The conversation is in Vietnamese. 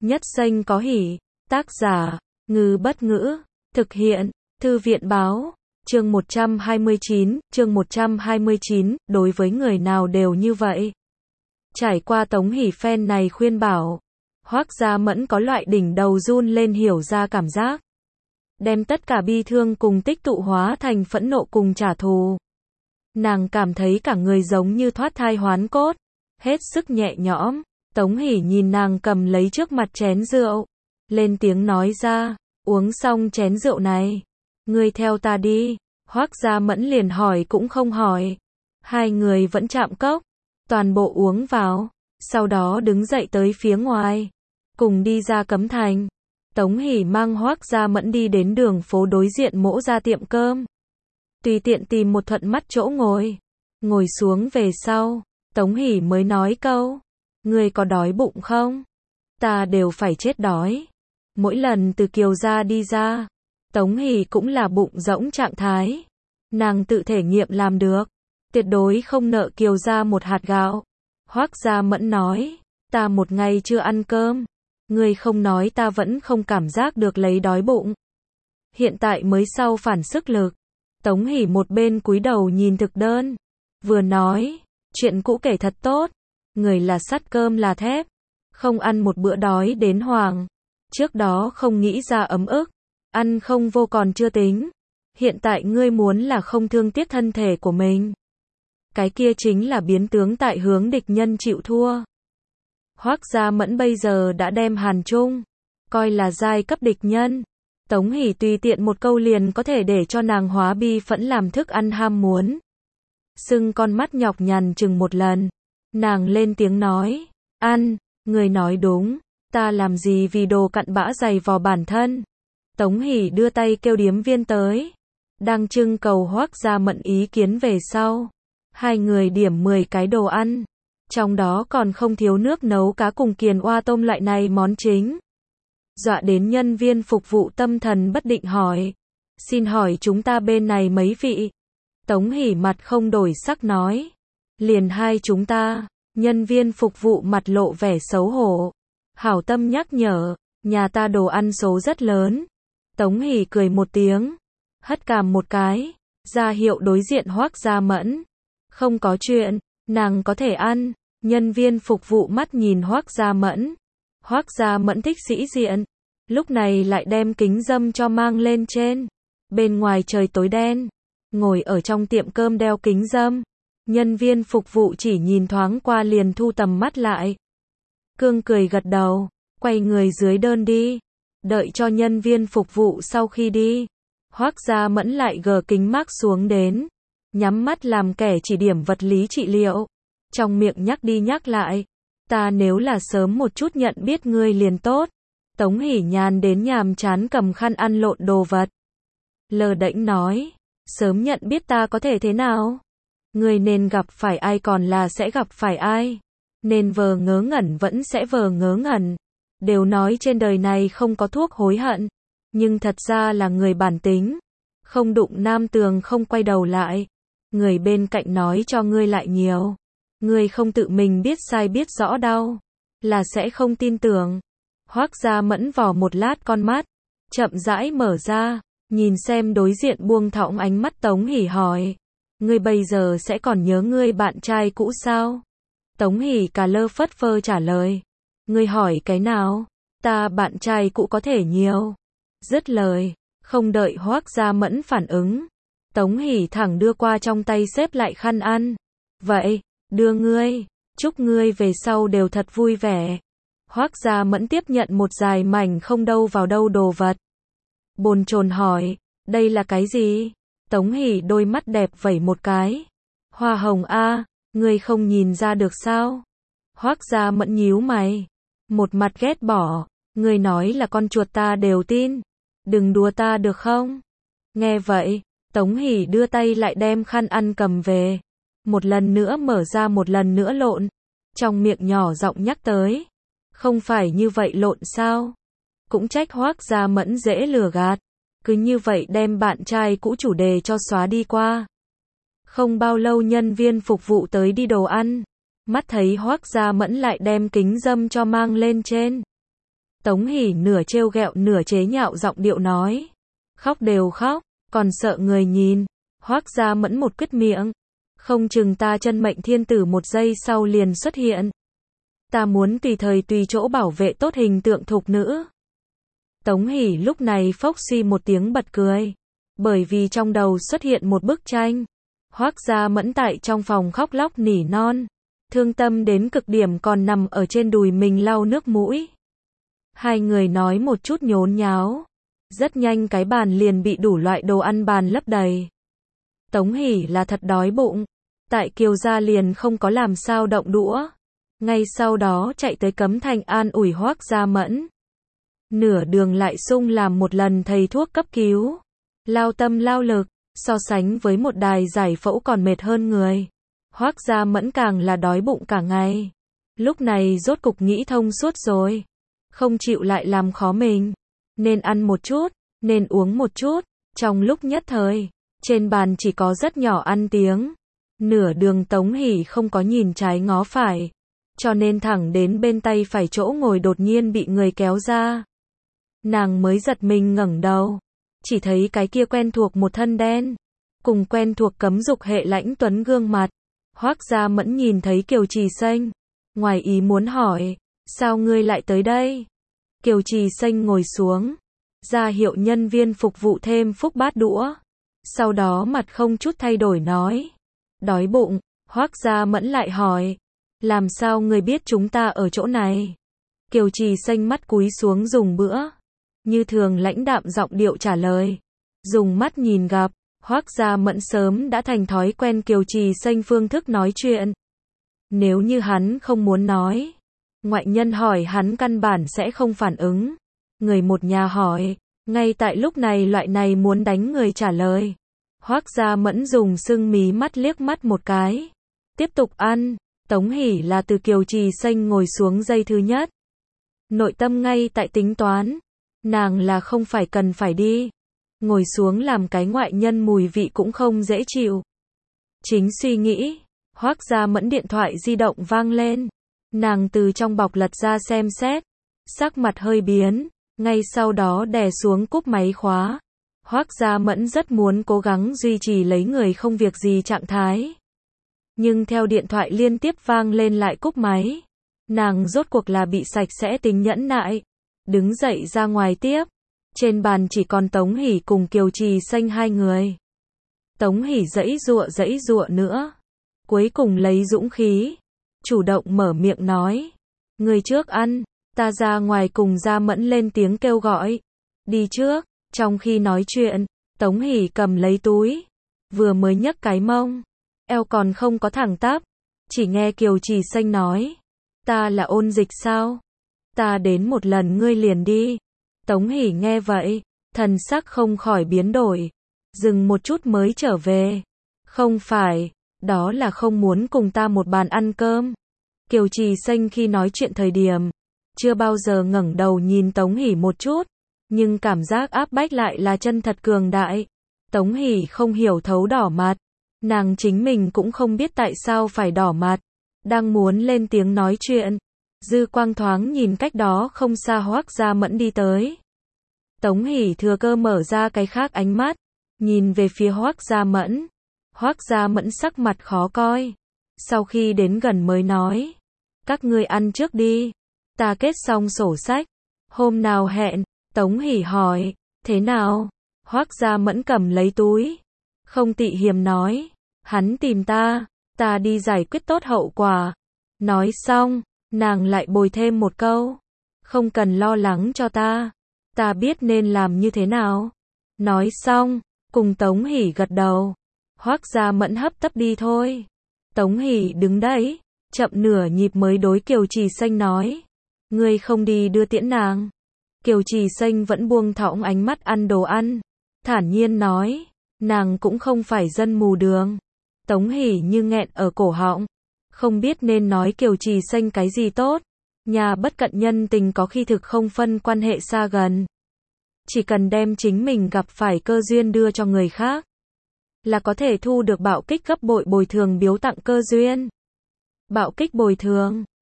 Nhất xanh có hỉ. Tác giả, Ngư Bất Ngữ. Thực hiện, Thư viện Báo. Chương 129, đối với người nào đều như vậy. Trải qua Tống Hỷ phen này khuyên bảo, Hoắc Gia Mẫn có loại đỉnh đầu run lên hiểu ra cảm giác. Đem tất cả bi thương cùng tích tụ hóa thành phẫn nộ cùng trả thù. Nàng cảm thấy cả người giống như thoát thai hoán cốt, hết sức nhẹ nhõm. Tống Hỷ nhìn nàng cầm lấy trước mặt chén rượu, lên tiếng nói ra, uống xong chén rượu này, ngươi theo ta đi. Hoắc Gia Mẫn liền hỏi cũng không hỏi. Hai người vẫn chạm cốc, toàn bộ uống vào, sau đó đứng dậy tới phía ngoài, cùng đi ra Cấm Thành. Tống Hỷ mang Hoắc Gia Mẫn đi đến đường phố đối diện Mỗ ra tiệm cơm. Tùy tiện tìm một thuận mắt chỗ ngồi xuống về sau, Tống Hỷ mới nói câu, ngươi có đói bụng không? Ta đều phải chết đói. Mỗi lần từ Kiều gia đi ra, Tống Hỷ cũng là bụng rỗng trạng thái. Nàng tự thể nghiệm làm được, tuyệt đối không nợ Kiều gia một hạt gạo. Hoắc Gia Mẫn nói, ta một ngày chưa ăn cơm, ngươi không nói ta vẫn không cảm giác được lấy đói bụng. Hiện tại mới sau phản sức lực. Tống Hỷ một bên cúi đầu nhìn thực đơn, vừa nói, chuyện cũ kể thật tốt, người là sắt cơm là thép, không ăn một bữa đói đến hoảng. Trước đó không nghĩ ra ấm ức, ăn không vô còn chưa tính, hiện tại ngươi muốn là không thương tiếc thân thể của mình. Cái kia chính là biến tướng tại hướng địch nhân chịu thua. Hoắc Gia Mẫn bây giờ đã đem Hàn Trung coi là giai cấp địch nhân. Tống Hỷ tùy tiện một câu liền có thể để cho nàng hóa bi phẫn làm thức ăn ham muốn. Sưng con mắt nhọc nhằn chừng một lần, nàng lên tiếng nói, ăn, người nói đúng, ta làm gì vì đồ cặn bã dày vò bản thân. Tống Hỷ đưa tay kêu điếm viên tới, đang trưng cầu Hoắc Gia Mẫn ý kiến về sau. Hai người điểm 10 cái đồ ăn, trong đó còn không thiếu nước nấu cá cùng kiền oa tôm loại này món chính. Dọa đến nhân viên phục vụ tâm thần bất định hỏi, xin hỏi chúng ta bên này mấy vị? Tống Hỷ mặt không đổi sắc nói, liền hai chúng ta. Nhân viên phục vụ mặt lộ vẻ xấu hổ, hảo tâm nhắc nhở, nhà ta đồ ăn số rất lớn. Tống Hỷ cười một tiếng, hất cằm một cái, ra hiệu đối diện Hoắc Gia Mẫn. Không có chuyện, nàng có thể ăn. Nhân viên phục vụ mắt nhìn Hoắc Gia Mẫn. Hoắc Gia Mẫn thích sĩ diện, lúc này lại đem kính dâm cho mang lên trên. Bên ngoài trời tối đen, ngồi ở trong tiệm cơm đeo kính dâm. Nhân viên phục vụ chỉ nhìn thoáng qua liền thu tầm mắt lại. Cương cười gật đầu, quay người dưới đơn đi. Đợi cho nhân viên phục vụ sau khi đi, Hoắc Gia Mẫn lại gờ kính mác xuống đến, nhắm mắt làm kẻ chỉ điểm vật lý trị liệu. Trong miệng nhắc đi nhắc lại, ta nếu là sớm một chút nhận biết ngươi liền tốt. Tống Hỷ nhàn đến nhàm chán cầm khăn ăn lộn đồ vật. Lờ đễnh nói, sớm nhận biết ta có thể thế nào? Ngươi nên gặp phải ai còn là sẽ gặp phải ai? Nên vờ ngớ ngẩn vẫn sẽ vờ ngớ ngẩn. Đều nói trên đời này không có thuốc hối hận, nhưng thật ra là người bản tính. Không đụng nam tường không quay đầu lại. Người bên cạnh nói cho ngươi lại nhiều. Ngươi không tự mình biết sai biết rõ đâu, là sẽ không tin tưởng. Hoắc Gia Mẫn vò một lát con mắt, chậm rãi mở ra, nhìn xem đối diện buông thõng ánh mắt. Tống Hỷ hỏi, ngươi bây giờ sẽ còn nhớ ngươi bạn trai cũ sao? Tống Hỷ cà lơ phất phơ trả lời, ngươi hỏi cái nào? Ta bạn trai cũ có thể nhiều. Dứt lời, không đợi Hoắc Gia Mẫn phản ứng, Tống Hỷ thẳng đưa qua trong tay xếp lại khăn ăn. Vậy, đưa ngươi, chúc ngươi về sau đều thật vui vẻ. Hoắc Gia Mẫn tiếp nhận một dài mảnh không đâu vào đâu đồ vật. Bồn chồn hỏi, đây là cái gì? Tống Hỷ đôi mắt đẹp vẩy một cái. Hoa hồng a, ngươi không nhìn ra được sao? Hoắc Gia Mẫn nhíu mày, một mặt ghét bỏ, ngươi nói là con chuột ta đều tin. Đừng đùa ta được không? Nghe vậy, Tống Hỷ đưa tay lại đem khăn ăn cầm về. Một lần nữa mở ra một lần nữa lộn. Trong miệng nhỏ giọng nhắc tới. Không phải như vậy lộn sao? Cũng trách Hoắc Gia Mẫn dễ lừa gạt. Cứ như vậy đem bạn trai cũ chủ đề cho xóa đi qua. Không bao lâu nhân viên phục vụ tới đi đồ ăn. Mắt thấy Hoắc Gia Mẫn lại đem kính dâm cho mang lên trên. Tống Hỷ nửa trêu ghẹo nửa chế nhạo giọng điệu nói. Khóc đều khóc, còn sợ người nhìn. Hoác Gia Mẫn một quyết miệng. Không chừng ta chân mệnh thiên tử một giây sau liền xuất hiện. Ta muốn tùy thời tùy chỗ bảo vệ tốt hình tượng thục nữ. Tống Hỷ lúc này phốc suy một tiếng bật cười. Bởi vì trong đầu xuất hiện một bức tranh. Hoác Gia Mẫn tại trong phòng khóc lóc nỉ non. Thương tâm đến cực điểm còn nằm ở trên đùi mình lau nước mũi. Hai người nói một chút nhốn nháo. Rất nhanh cái bàn liền bị đủ loại đồ ăn bàn lấp đầy. Tống Hỷ là thật đói bụng. Tại Kiều gia liền không có làm sao động đũa. Ngay sau đó chạy tới Cấm Thành an ủi Hoác Gia Mẫn. Nửa đường lại sung làm một lần thầy thuốc cấp cứu. Lao tâm lao lực, so sánh với một đài giải phẫu còn mệt hơn người. Hoác Gia Mẫn càng là đói bụng cả ngày. Lúc này rốt cục nghĩ thông suốt rồi. Không chịu lại làm khó mình. Nên ăn một chút, nên uống một chút. Trong lúc nhất thời, trên bàn chỉ có rất nhỏ ăn tiếng. Nửa đường Tống Hỷ không có nhìn trái ngó phải. Cho nên thẳng đến bên tay phải chỗ ngồi đột nhiên bị người kéo ra. Nàng mới giật mình ngẩng đầu. Chỉ thấy cái kia quen thuộc một thân đen. Cùng quen thuộc cấm dục hệ lãnh tuấn gương mặt. Hoác Gia Mẫn nhìn thấy Kiều Trì Xanh. Ngoài ý muốn hỏi. Sao ngươi lại tới đây? Kiều Trì Xanh ngồi xuống. Ra hiệu nhân viên phục vụ thêm phúc bát đũa. Sau đó mặt không chút thay đổi nói. Đói bụng. Hoác Gia Mẫn lại hỏi. Làm sao ngươi biết chúng ta ở chỗ này? Kiều Trì Xanh mắt cúi xuống dùng bữa. Như thường lãnh đạm giọng điệu trả lời. Dùng mắt nhìn gặp. Hoác Gia Mẫn sớm đã thành thói quen Kiều Trì Xanh phương thức nói chuyện. Nếu như hắn không muốn nói, ngoại nhân hỏi hắn căn bản sẽ không phản ứng. Người một nhà hỏi, ngay tại lúc này loại này muốn đánh người trả lời. Hoác Gia Mẫn dùng sưng mí mắt liếc mắt một cái. Tiếp tục ăn. Tống Hỷ là từ Kiều Trì Xanh ngồi xuống giây thứ nhất. Nội tâm ngay tại tính toán. Nàng là không phải cần phải đi. Ngồi xuống làm cái ngoại nhân mùi vị cũng không dễ chịu. Chính suy nghĩ. Hoác Gia Mẫn điện thoại di động vang lên. Nàng từ trong bọc lật ra xem xét. Sắc mặt hơi biến. Ngay sau đó đè xuống cúp máy khóa. Hoác Gia Mẫn rất muốn cố gắng duy trì lấy người không việc gì trạng thái. Nhưng theo điện thoại liên tiếp vang lên lại cúp máy. Nàng rốt cuộc là bị sạch sẽ tính nhẫn nại. Đứng dậy ra ngoài tiếp. Trên bàn chỉ còn Tống Hỷ cùng Kiều Trì Xanh hai người. Tống Hỷ giãy giụa nữa. Cuối cùng lấy dũng khí. Chủ động mở miệng nói. Người trước ăn. Ta ra ngoài cùng Gia Mẫn lên tiếng kêu gọi. Đi trước. Trong khi nói chuyện, Tống Hỷ cầm lấy túi. Vừa mới nhấc cái mông. Eo còn không có thẳng tắp. Chỉ nghe Kiều Trì Xanh nói. Ta là ôn dịch sao? Ta đến một lần ngươi liền đi. Tống Hỷ nghe vậy, thần sắc không khỏi biến đổi. Dừng một chút mới trở về. Không phải, đó là không muốn cùng ta một bàn ăn cơm. Kiều Trì Xanh khi nói chuyện thời điểm, chưa bao giờ ngẩng đầu nhìn Tống Hỷ một chút. Nhưng cảm giác áp bách lại là chân thật cường đại. Tống Hỷ không hiểu thấu đỏ mặt. Nàng chính mình cũng không biết tại sao phải đỏ mặt. Đang muốn lên tiếng nói chuyện. Dư quang thoáng nhìn cách đó không xa Hoác Gia Mẫn đi tới. Tống Hỷ thừa cơ mở ra cái khác ánh mắt. Nhìn về phía Hoác Gia Mẫn. Hoác Gia Mẫn sắc mặt khó coi. Sau khi đến gần mới nói. Các ngươi ăn trước đi. Ta kết xong sổ sách. Hôm nào hẹn. Tống Hỷ hỏi. Thế nào? Hoác Gia Mẫn cầm lấy túi. Không tị hiềm nói. Hắn tìm ta. Ta đi giải quyết tốt hậu quả. Nói xong. Nàng lại bồi thêm một câu. Không cần lo lắng cho ta. Ta biết nên làm như thế nào. Nói xong. Cùng Tống Hỷ gật đầu. Hoác Gia Mẫn hấp tấp đi thôi. Tống Hỷ đứng đấy. Chậm nửa nhịp mới đối Kiều Trì Xanh nói. Ngươi không đi đưa tiễn nàng. Kiều Trì Xanh vẫn buông thõng ánh mắt ăn đồ ăn. Thản nhiên nói. Nàng cũng không phải dân mù đường. Tống Hỷ như nghẹn ở cổ họng. Không biết nên nói Kiều Trì Xanh cái gì tốt. Nhà bất cận nhân tình có khi thực không phân quan hệ xa gần. Chỉ cần đem chính mình gặp phải cơ duyên đưa cho người khác. Là có thể thu được bạo kích gấp bội bồi thường biếu tặng cơ duyên. Bạo kích bồi thường.